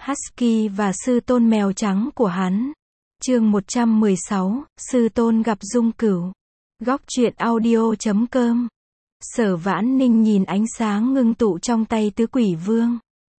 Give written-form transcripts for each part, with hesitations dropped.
Husky và sư tôn mèo trắng của hắn. Chương 116, sư tôn gặp Dung Cửu. Góc truyện audio.com. Sở Vãn Ninh nhìn ánh sáng ngưng tụ trong tay Tứ Quỷ Vương.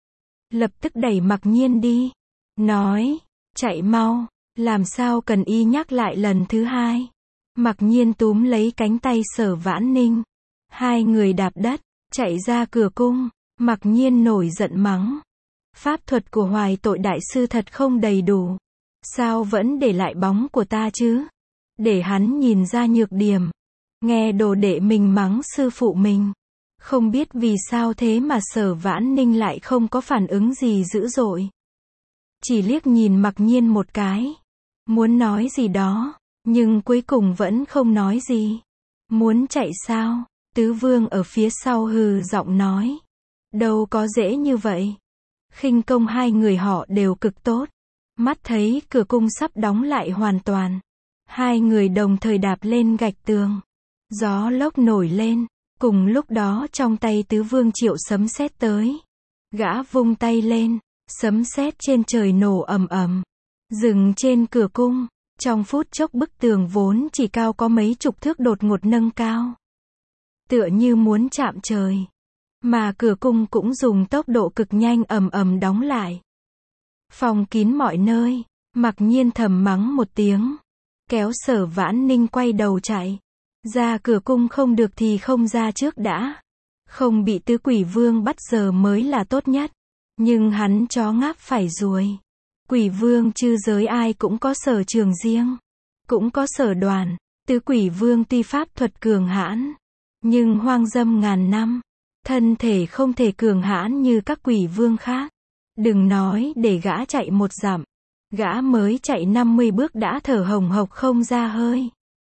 Lập tức đẩy Mặc Nhiên đi. Nói, chạy mau, làm sao cần y nhắc lại lần thứ hai. Mặc Nhiên túm lấy cánh tay Sở Vãn Ninh. Hai người đạp đất, chạy ra cửa cung. Mặc Nhiên nổi giận mắng. Pháp thuật của Hoài Tội Đại Sư thật không đầy đủ. Sao vẫn để lại bóng của ta chứ? Để hắn nhìn ra nhược điểm. Nghe đồ đệ mình mắng sư phụ mình. Không biết vì sao thế mà Sở Vãn Ninh lại không có phản ứng gì dữ dội. Chỉ liếc nhìn Mặc Nhiên một cái. Muốn nói gì đó, nhưng cuối cùng vẫn không nói gì. Muốn chạy sao? Tứ Vương ở phía sau hừ giọng nói. Đâu có dễ như vậy. Khinh công hai người họ đều cực tốt. Mắt thấy cửa cung sắp đóng lại hoàn toàn. Hai người đồng thời đạp lên gạch tường. Gió lốc nổi lên. Cùng lúc đó trong tay Tứ Vương triệu sấm sét tới. Gã vung tay lên. Sấm sét trên trời nổ ầm ầm. Dừng trên cửa cung. Trong phút chốc bức tường vốn chỉ cao có mấy chục thước đột ngột nâng cao. Tựa như muốn chạm trời. Mà cửa cung cũng dùng tốc độ cực nhanh ầm ầm đóng lại. Phòng kín mọi nơi. Mặc Nhiên thầm mắng một tiếng. Kéo Sở Vãn Ninh quay đầu chạy. Ra cửa cung không được thì không ra trước đã. Không bị Tứ Quỷ Vương bắt giờ mới là tốt nhất. Nhưng hắn chó ngáp phải ruồi. Quỷ Vương chư giới ai cũng có sở trường riêng. Cũng có sở đoàn. Tứ Quỷ Vương tuy pháp thuật cường hãn. Nhưng hoang dâm ngàn năm. Thân thể không thể cường hãn như các quỷ vương khác. Đừng nói để gã chạy 1 dặm. Gã mới chạy 50 bước đã thở hồng hộc không ra hơi.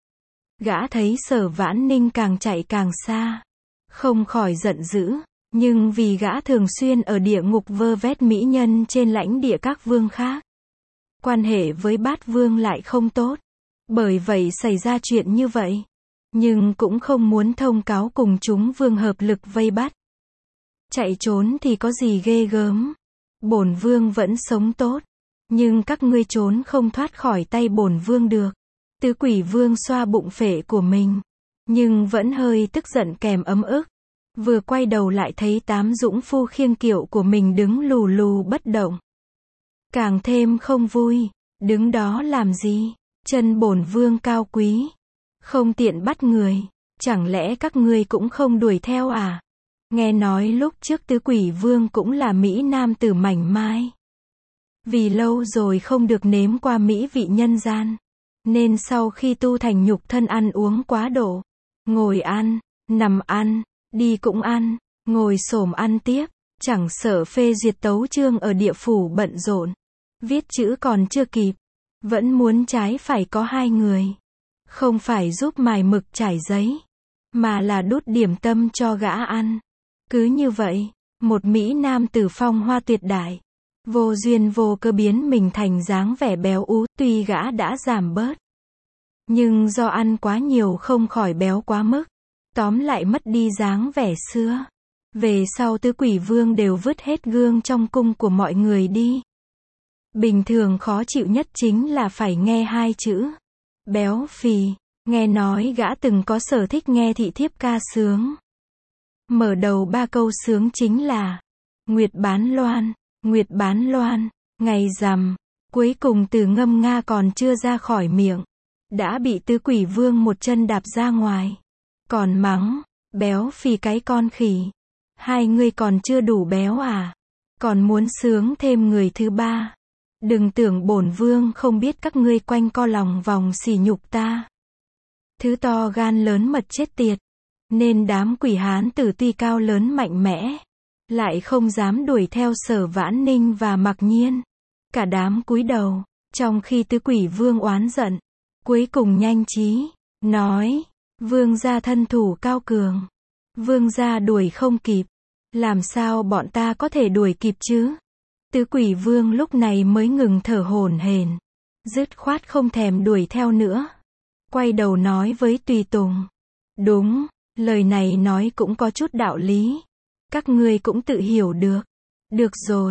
Gã thấy Sở Vãn Ninh càng chạy càng xa. Không khỏi giận dữ. Nhưng vì gã thường xuyên ở địa ngục vơ vét mỹ nhân trên lãnh địa các vương khác. Quan hệ với Bát Vương lại không tốt. Bởi vậy xảy ra chuyện như vậy. Nhưng cũng không muốn thông cáo cùng chúng vương hợp lực vây bắt. Chạy trốn thì có gì ghê gớm. Bổn vương vẫn sống tốt. Nhưng các ngươi trốn không thoát khỏi tay bổn vương được. Tứ Quỷ Vương xoa bụng phệ của mình. Nhưng vẫn hơi tức giận kèm ấm ức. Vừa quay đầu lại thấy 8 dũng phu khiêng kiệu của mình đứng lù lù bất động. Càng thêm không vui. Đứng đó làm gì? Chân bổn vương cao quý. Không tiện bắt người. Chẳng lẽ các ngươi cũng không đuổi theo à? Nghe nói lúc trước Tứ Quỷ Vương cũng là mỹ nam tử mảnh mai. Vì lâu rồi không được nếm qua mỹ vị nhân gian. Nên sau khi tu thành nhục thân ăn uống quá độ. Ngồi ăn, nằm ăn, đi cũng ăn, ngồi xổm ăn tiếp. Chẳng sợ phê duyệt tấu chương ở địa phủ bận rộn. Viết chữ còn chưa kịp. Vẫn muốn trái phải có 2 người. Không phải giúp mài mực trải giấy. Mà là đút điểm tâm cho gã ăn. Cứ như vậy, một mỹ nam tử phong hoa tuyệt đại. Vô duyên vô cơ biến mình thành dáng vẻ béo ú. Tuy gã đã giảm bớt. Nhưng do ăn quá nhiều không khỏi béo quá mức. Tóm lại mất đi dáng vẻ xưa. Về sau Tứ Quỷ Vương đều vứt hết gương trong cung của mọi người đi. Bình thường khó chịu nhất chính là phải nghe 2 chữ. Béo phì. Nghe nói gã từng có sở thích nghe thị thiếp ca sướng. Mở đầu 3 câu sướng chính là Nguyệt bán loan, Nguyệt bán loan, ngày rằm. Cuối cùng từ ngâm nga còn chưa ra khỏi miệng. Đã bị Tứ Quỷ Vương một chân đạp ra ngoài. Còn mắng, béo phì cái con khỉ. Hai ngươi còn chưa đủ béo à? Còn muốn sướng thêm người thứ 3. Đừng tưởng bổn vương không biết các ngươi quanh co lòng vòng sỉ nhục ta. Thứ to gan lớn mật chết tiệt. Nên đám quỷ hán tử tuy cao lớn mạnh mẽ. Lại không dám đuổi theo Sở Vãn Ninh và Mặc Nhiên. Cả đám cúi đầu. Trong khi Tứ Quỷ Vương oán giận. Cuối cùng nhanh trí. Nói. Vương gia thân thủ cao cường. Vương gia đuổi không kịp. Làm sao bọn ta có thể đuổi kịp chứ? Tứ Quỷ Vương lúc này mới ngừng thở hổn hển. Dứt khoát không thèm đuổi theo nữa. Quay đầu nói với tùy tùng. Đúng, lời này nói cũng có chút đạo lý. Các ngươi cũng tự hiểu được. Được rồi,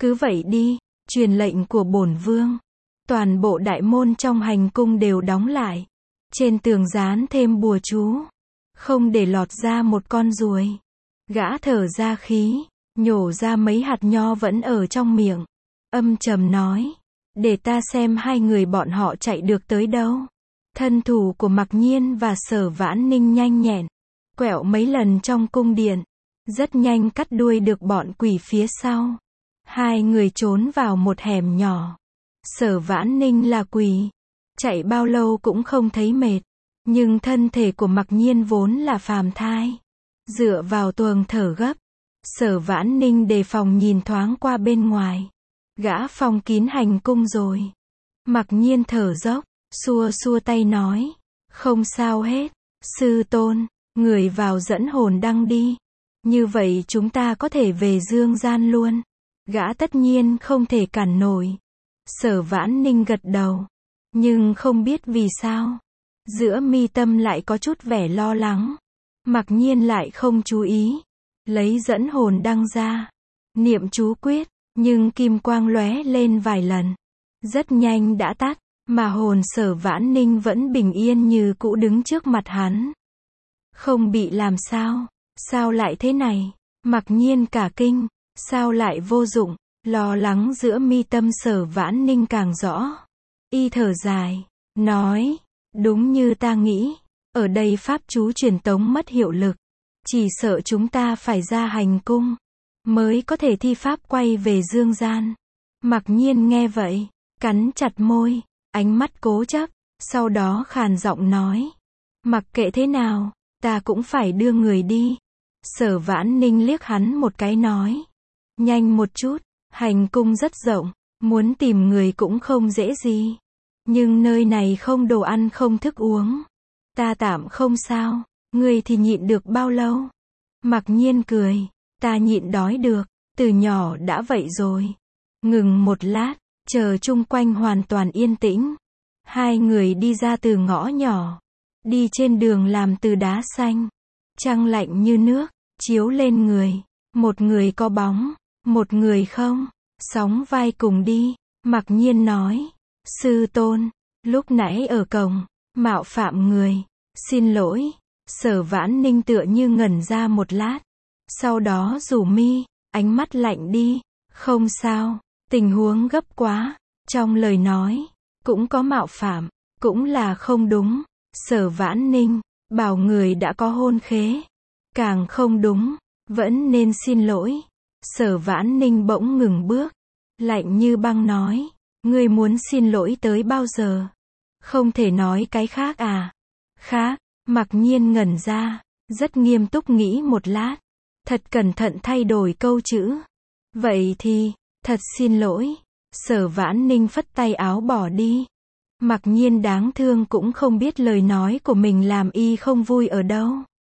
Cứ vậy đi, truyền lệnh của bổn vương. Toàn bộ đại môn trong hành cung đều đóng lại. Trên tường dán thêm bùa chú. Không để lọt ra một con ruồi. Gã thở ra khí, nhổ ra mấy hạt nho vẫn ở trong miệng. Âm trầm nói. Để ta xem hai người bọn họ chạy được tới đâu. Thân thủ của Mặc Nhiên và Sở Vãn Ninh nhanh nhẹn. Quẹo mấy lần trong cung điện. Rất nhanh cắt đuôi được bọn quỷ phía sau. Hai người trốn vào một hẻm nhỏ. Sở Vãn Ninh là quỷ. Chạy bao lâu cũng không thấy mệt. Nhưng thân thể của Mặc Nhiên vốn là phàm thai. Dựa vào tường thở gấp. Sở Vãn Ninh đề phòng nhìn thoáng qua bên ngoài. Gã phong kín hành cung rồi. Mặc Nhiên thở dốc, xua xua tay nói. Không sao hết. Sư tôn, người vào dẫn hồn đăng đi. Như vậy chúng ta có thể về dương gian luôn. Gã tất nhiên không thể cản nổi. Sở Vãn Ninh gật đầu. Nhưng không biết vì sao. Giữa mi tâm lại có chút vẻ lo lắng. Mặc Nhiên lại không chú ý. Lấy dẫn hồn đăng ra. Niệm chú quyết. Nhưng kim quang lóe lên vài lần. Rất nhanh đã tắt. Mà hồn Sở Vãn Ninh vẫn bình yên như cũ đứng trước mặt hắn. Không bị làm sao. Sao lại thế này? Mặc Nhiên cả kinh. Sao lại vô dụng? Lo lắng giữa mi tâm Sở Vãn Ninh càng rõ. Y thở dài. Nói. Đúng như ta nghĩ. Ở đây pháp chú truyền tống mất hiệu lực. Chỉ sợ chúng ta phải ra hành cung. Mới có thể thi pháp quay về dương gian. Mặc Nhiên nghe vậy. Cắn chặt môi. Ánh mắt cố chấp. Sau đó khàn giọng nói. Mặc kệ thế nào. Ta cũng phải đưa người đi. Sở Vãn Ninh liếc hắn một cái nói. Nhanh một chút. Hành cung rất rộng. Muốn tìm người cũng không dễ gì. Nhưng nơi này không đồ ăn không thức uống. Ta tạm không sao. Ngươi thì nhịn được bao lâu? Mặc Nhiên cười. Ta nhịn đói được. Từ nhỏ đã vậy rồi. Ngừng một lát. Chờ chung quanh hoàn toàn yên tĩnh. Hai người đi ra từ ngõ nhỏ. Đi trên đường làm từ đá xanh. Trăng lạnh như nước. Chiếu lên người. Một người có bóng. Một người không. Sóng vai cùng đi. Mặc Nhiên nói. Sư tôn. Lúc nãy ở cổng. Mạo phạm người. Xin lỗi. Sở Vãn Ninh tựa như ngẩn ra một lát. Sau đó rủ mi. Ánh mắt lạnh đi. Không sao. Tình huống gấp quá. Trong lời nói. Cũng có mạo phạm. Cũng là không đúng. Sở Vãn Ninh. Bảo người đã có hôn khế. Càng không đúng. Vẫn nên xin lỗi. Sở Vãn Ninh bỗng ngừng bước. Lạnh như băng nói. Ngươi muốn xin lỗi tới bao giờ? Không thể nói cái khác à? Khác. Mặc Nhiên ngẩn ra. Rất nghiêm túc nghĩ một lát. Thật cẩn thận thay đổi câu chữ. Vậy thì, thật xin lỗi. Sở Vãn Ninh phất tay áo bỏ đi. Mặc Nhiên đáng thương cũng không biết lời nói của mình làm y không vui ở đâu.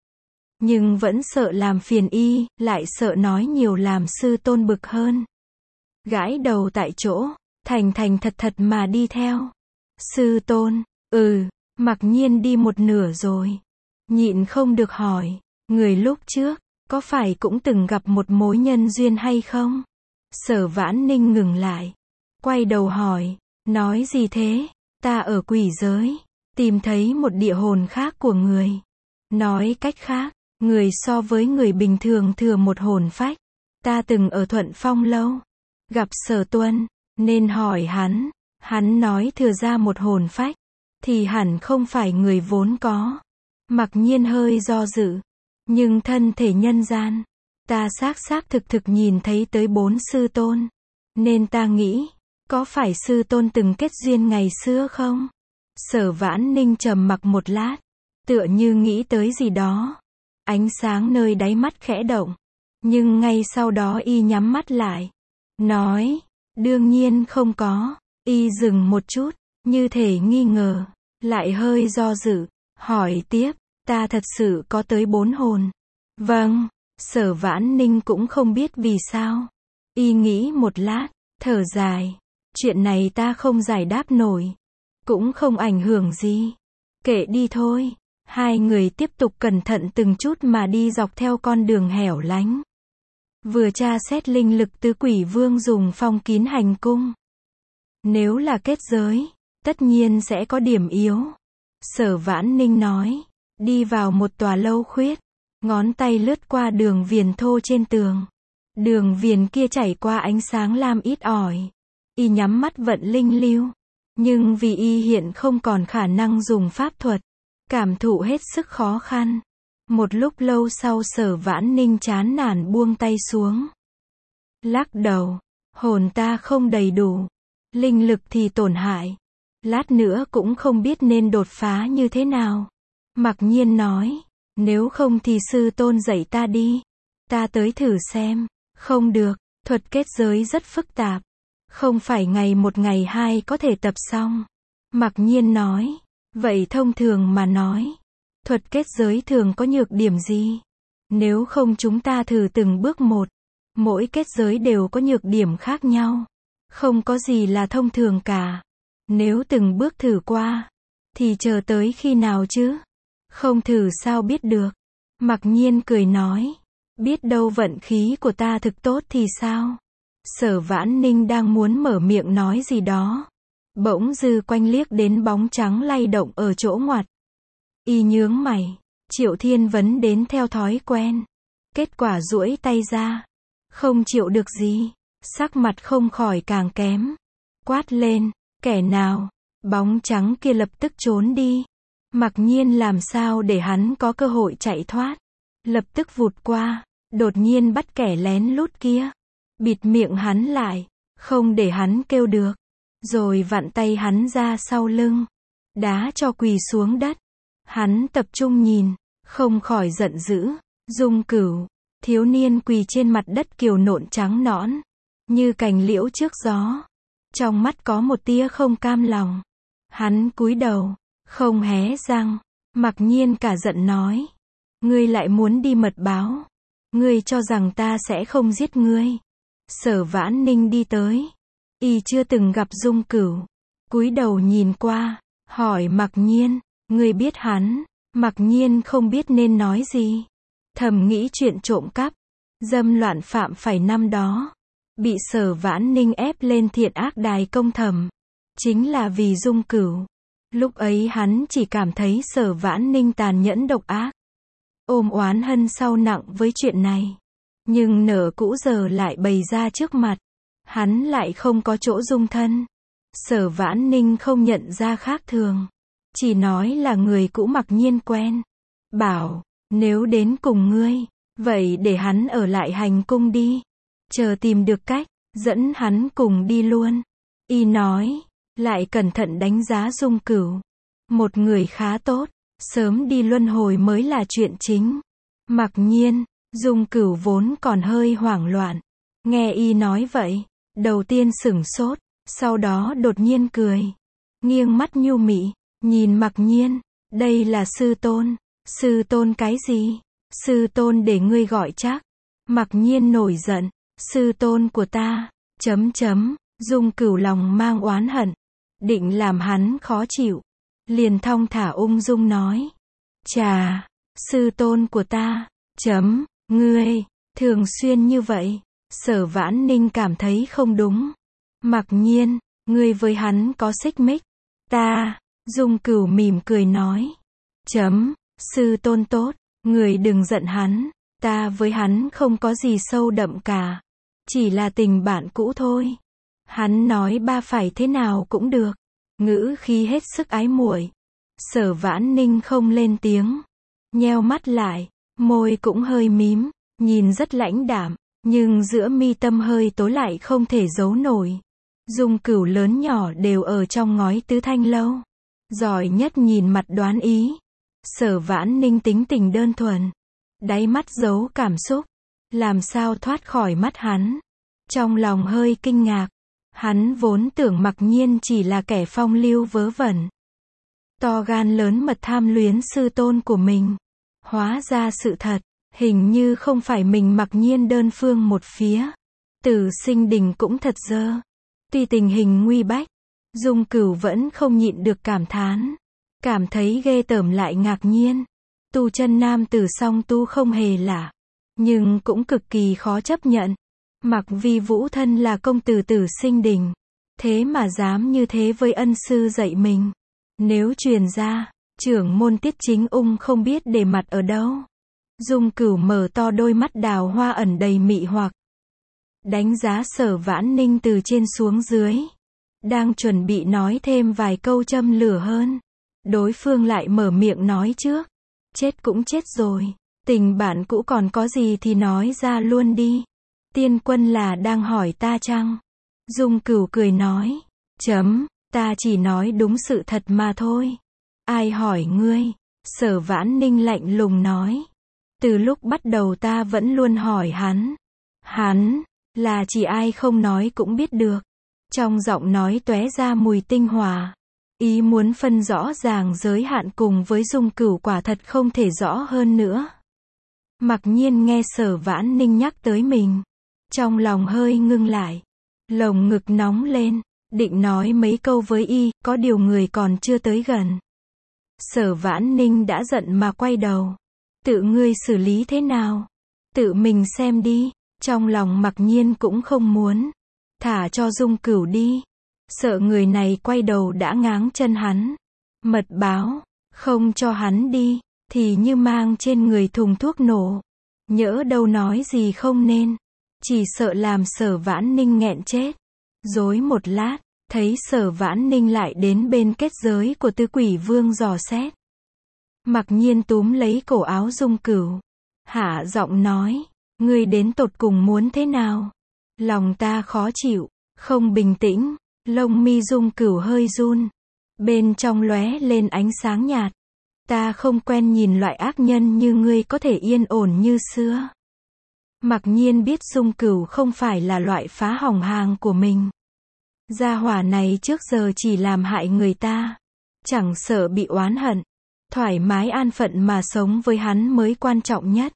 Nhưng vẫn sợ làm phiền y, lại sợ nói nhiều làm sư tôn bực hơn. Gãi đầu tại chỗ, thành thành thật thật mà đi theo. Sư tôn, Mặc Nhiên đi một nửa rồi. Nhịn không được hỏi, người lúc trước, có phải cũng từng gặp một mối nhân duyên hay không? Sở Vãn Ninh ngừng lại. Quay đầu hỏi, nói gì thế? Ta ở quỷ giới, tìm thấy một địa hồn khác của người. Nói cách khác, người so với người bình thường thừa một hồn phách. Ta từng ở Thuận Phong lâu, gặp Sở Tuân, nên hỏi hắn. Hắn nói thừa ra một hồn phách, thì hẳn không phải người vốn có. Mặc Nhiên hơi do dự. Nhưng thân thể nhân gian, ta xác thực nhìn thấy tới 4 sư tôn. Nên ta nghĩ, có phải sư tôn từng kết duyên ngày xưa không? Sở Vãn Ninh trầm mặc một lát, tựa như nghĩ tới gì đó. Ánh sáng nơi đáy mắt khẽ động. Nhưng ngay sau đó y nhắm mắt lại. Nói, đương nhiên không có. Y dừng một chút, như thể nghi ngờ. Lại hơi do dự, hỏi tiếp, ta thật sự có tới 4 hồn. Vâng, Sở Vãn Ninh cũng không biết vì sao. Y nghĩ một lát, thở dài. Chuyện này ta không giải đáp nổi. Cũng không ảnh hưởng gì. Kệ đi thôi. Hai người tiếp tục cẩn thận từng chút mà đi dọc theo con đường hẻo lánh. vừa tra xét linh lực tứ quỷ vương dùng phong kín hành cung. Nếu là kết giới, tất nhiên sẽ có điểm yếu. Sở Vãn Ninh nói, đi vào một tòa lâu khuyết, ngón tay lướt qua đường viền thô trên tường. Đường viền kia chảy qua ánh sáng lam ít ỏi. Y nhắm mắt vận linh lưu, nhưng vì y hiện không còn khả năng dùng pháp thuật, cảm thụ hết sức khó khăn. Một lúc lâu sau Sở Vãn Ninh chán nản buông tay xuống. Lắc đầu, hồn ta không đầy đủ, linh lực thì tổn hại, lát nữa cũng không biết nên đột phá như thế nào. Mặc Nhiên nói, nếu không thì sư tôn dạy ta đi, ta tới thử xem. Không được, thuật kết giới rất phức tạp, không phải ngày một ngày hai có thể tập xong. Mặc Nhiên nói, vậy thông thường mà nói, thuật kết giới thường có nhược điểm gì? Nếu không chúng ta thử từng bước một, mỗi kết giới đều có nhược điểm khác nhau, không có gì là thông thường cả. Nếu từng bước thử qua, thì chờ tới khi nào chứ? Không thử sao biết được? Mặc Nhiên cười nói, biết đâu vận khí của ta thực tốt thì sao? Sở Vãn Ninh đang muốn mở miệng nói gì đó, bỗng dư quanh liếc đến bóng trắng lay động ở chỗ ngoặt. Y nhướng mày, Triệu Thiên Vấn đến theo thói quen, kết quả duỗi tay ra, không chịu được gì, sắc mặt không khỏi càng kém, quát lên, kẻ nào? Bóng trắng kia lập tức trốn đi. Mặc Nhiên làm sao để hắn có cơ hội chạy thoát, lập tức vụt qua, đột nhiên bắt kẻ lén lút kia, bịt miệng hắn lại, không để hắn kêu được, rồi vặn tay hắn ra sau lưng, đá cho quỳ xuống đất. Hắn tập trung nhìn, không khỏi giận dữ. Dung Cửu, thiếu niên quỳ trên mặt đất kiều nộn trắng nõn, như cành liễu trước gió, trong mắt có một tia không cam lòng. Hắn cúi đầu, không hé răng. Mặc Nhiên cả giận nói, ngươi lại muốn đi mật báo, ngươi cho rằng ta sẽ không giết ngươi? Sở Vãn Ninh đi tới, y chưa từng gặp Dung Cửu, cúi đầu nhìn qua, hỏi Mặc Nhiên, ngươi biết hắn? Mặc Nhiên không biết nên nói gì, thầm nghĩ chuyện trộm cắp, dâm loạn phạm phải năm đó, bị Sở Vãn Ninh ép lên thiện ác đài công thẩm, chính là vì Dung Cửu. Lúc ấy hắn chỉ cảm thấy Sở Vãn Ninh tàn nhẫn độc ác, ôm oán hân sâu nặng với chuyện này. Nhưng nợ cũ giờ lại bày ra trước mặt, hắn lại không có chỗ dung thân. Sở Vãn Ninh không nhận ra khác thường, chỉ nói là người cũ Mặc Nhiên quen. Bảo, nếu đến cùng ngươi, vậy để hắn ở lại hành cung đi, chờ tìm được cách, dẫn hắn cùng đi luôn. Y nói, lại cẩn thận đánh giá Dung Cửu, một người khá tốt, sớm đi luân hồi mới là chuyện chính. Mặc Nhiên, Dung Cửu vốn còn hơi hoảng loạn, nghe y nói vậy, đầu tiên sửng sốt, sau đó đột nhiên cười, nghiêng mắt nhu mị, nhìn Mặc Nhiên, đây là sư tôn. Sư tôn cái gì? Sư tôn để ngươi gọi chắc. Mặc Nhiên nổi giận, sư tôn của ta, Dung Cửu lòng mang oán hận, định làm hắn khó chịu, liền thong thả ung dung nói, chà, sư tôn của ta, ngươi, thường xuyên như vậy. Sở Vãn Ninh cảm thấy không đúng. Mặc Nhiên, ngươi với hắn có xích mích? Ta, Dung Cửu mỉm cười nói, sư tôn tốt, người đừng giận hắn, ta với hắn không có gì sâu đậm cả, chỉ là tình bạn cũ thôi. Hắn nói ba phải thế nào cũng được, ngữ khí hết sức ái muội. Sở Vãn Ninh không lên tiếng, nheo mắt lại, môi cũng hơi mím, nhìn rất lãnh đạm, nhưng giữa mi tâm hơi tối lại không thể giấu nổi. Dung Cửu lớn nhỏ đều ở trong ngói tứ thanh lâu, giỏi nhất nhìn mặt đoán ý. Sở Vãn Ninh tính tình đơn thuần, đáy mắt giấu cảm xúc, làm sao thoát khỏi mắt hắn. Trong lòng hơi kinh ngạc, hắn vốn tưởng Mặc Nhiên chỉ là kẻ phong lưu vớ vẩn, to gan lớn mật tham luyến sư tôn của mình. Hóa ra sự thật, hình như không phải mình Mặc Nhiên đơn phương một phía. Tử Sinh Đình cũng thật dơ. Tuy tình hình nguy bách, Dung Cửu vẫn không nhịn được cảm thán, cảm thấy ghê tởm lại ngạc nhiên. Tu chân nam tử song tu không hề lạ, nhưng cũng cực kỳ khó chấp nhận. Mặc Vi Vũ thân là công tử tử sinh đình, thế mà dám như thế với ân sư dạy mình. Nếu truyền ra, trưởng môn Tiết Chính Ung không biết để mặt ở đâu. Dung Cửu mở to đôi mắt đào hoa ẩn đầy mị hoặc, đánh giá Sở Vãn Ninh từ trên xuống dưới. Đang chuẩn bị nói thêm vài câu châm lửa hơn, đối phương lại mở miệng nói trước. Chết cũng chết rồi, tình bạn cũ còn có gì thì nói ra luôn đi. Tiên Quân là đang hỏi ta chăng? Dung Cửu cười nói, ta chỉ nói đúng sự thật mà thôi. Ai hỏi ngươi? Sở Vãn Ninh lạnh lùng nói. Từ lúc bắt đầu ta vẫn luôn hỏi hắn. Hắn, là chỉ ai không nói cũng biết được. Trong giọng nói tóe ra mùi tinh hòa. Ý muốn phân rõ ràng giới hạn cùng với Dung Cửu quả thật không thể rõ hơn nữa. Mặc nhiên nghe Sở Vãn Ninh nhắc tới mình, trong lòng hơi ngưng lại, lồng ngực nóng lên, định nói mấy câu với y, có điều người còn chưa tới gần. Sở Vãn Ninh đã giận mà quay đầu. Tự ngươi xử lý thế nào? Tự mình xem đi. Trong lòng Mặc Nhiên cũng không muốn thả cho Dung Cửu đi, sợ người này quay đầu đã ngáng chân hắn. Mật báo, không cho hắn đi, thì như mang trên người thùng thuốc nổ. Nhỡ đâu nói gì không nên, chỉ sợ làm Sở Vãn Ninh nghẹn chết. Dối một lát, thấy Sở Vãn Ninh lại đến bên kết giới của Tứ Quỷ Vương dò xét. Mặc nhiên túm lấy cổ áo Dung Cửu, hạ giọng nói, ngươi đến tột cùng muốn thế nào? Lòng ta khó chịu, không bình tĩnh. Lông mi Dung Cửu hơi run, bên trong lóe lên ánh sáng nhạt. Ta không quen nhìn loại ác nhân như ngươi có thể yên ổn như xưa. Mặc nhiên biết Dung Cửu không phải là loại phá hỏng hàng của mình. Gia hỏa này trước giờ chỉ làm hại người ta, chẳng sợ bị oán hận. Thoải mái an phận mà sống với hắn mới quan trọng nhất.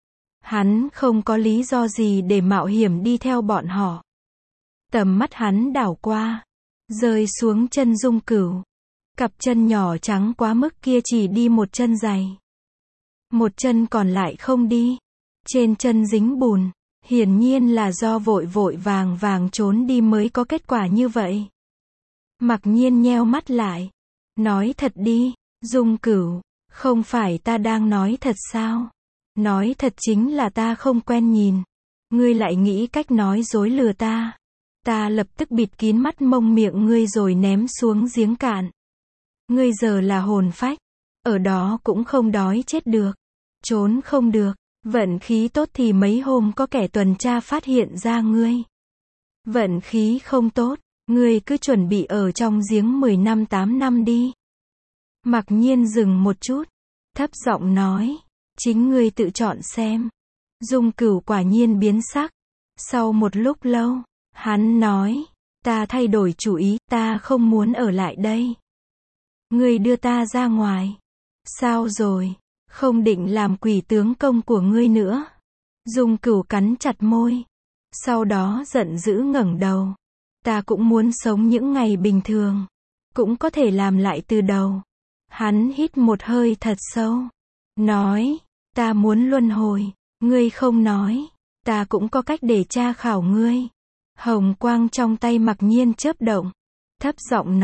Hắn không có lý do gì để mạo hiểm đi theo bọn họ. Tầm mắt hắn đảo qua, rơi xuống chân Dung Cửu. Cặp chân nhỏ trắng quá mức kia chỉ đi một chân giày. Một chân còn lại không đi. Trên chân dính bùn, hiển nhiên là do vội vội vàng vàng trốn đi mới có kết quả như vậy. Mặc nhiên nheo mắt lại, nói thật đi, Dung Cửu, không phải ta đang nói thật sao? Nói thật chính là ta không quen nhìn. Ngươi lại nghĩ cách nói dối lừa ta. Ta lập tức bịt kín mắt mông miệng ngươi rồi ném xuống giếng cạn. Ngươi giờ là hồn phách, ở đó cũng không đói chết được, trốn không được. Vận khí tốt thì mấy hôm có kẻ tuần tra phát hiện ra ngươi. Vận khí không tốt, ngươi cứ chuẩn bị ở trong giếng 10 năm 8 năm đi. Mặc nhiên dừng một chút, thấp giọng nói, chính ngươi tự chọn xem. Dung Cửu quả nhiên biến sắc. Sau một lúc lâu, hắn nói, ta thay đổi chủ ý, ta không muốn ở lại đây. Ngươi đưa ta ra ngoài. Sao rồi, không định làm quỷ tướng công của ngươi nữa? Dung Cửu cắn chặt môi, sau đó giận dữ ngẩng đầu. Ta cũng muốn sống những ngày bình thường, cũng có thể làm lại từ đầu. Hắn hít một hơi thật sâu, nói, ta muốn luân hồi, ngươi không nói, ta cũng có cách để tra khảo ngươi. Hồng quang trong tay Mặc nhiên chớp động, thấp giọng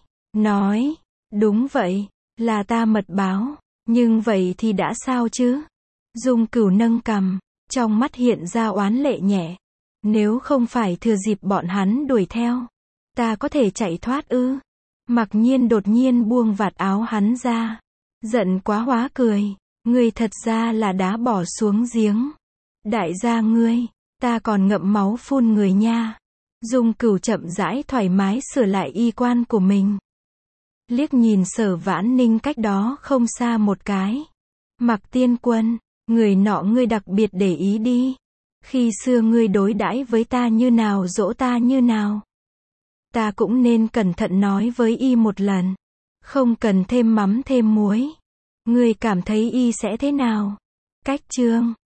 nói, đúng vậy, là ta mật báo, nhưng vậy thì đã sao chứ? Dung Cửu nâng cằm, trong mắt hiện ra oán lệ nhẹ. Nếu không phải thừa dịp bọn hắn đuổi theo, ta có thể chạy thoát ư? Mặc nhiên đột nhiên buông vạt áo hắn ra, giận quá hóa cười, ngươi thật ra là đá bỏ xuống giếng. Đại gia ngươi, ta còn ngậm máu phun người nha. Dung Cửu chậm rãi thoải mái sửa lại y quan của mình. Liếc nhìn Sở Vãn Ninh cách đó không xa một cái. Mặc Tiên Quân, người nọ ngươi đặc biệt để ý đi. Khi xưa ngươi đối đãi với ta như nào dỗ ta như nào. Ta cũng nên cẩn thận nói với y một lần. Không cần thêm mắm thêm muối. Ngươi cảm thấy y sẽ thế nào? Cách chương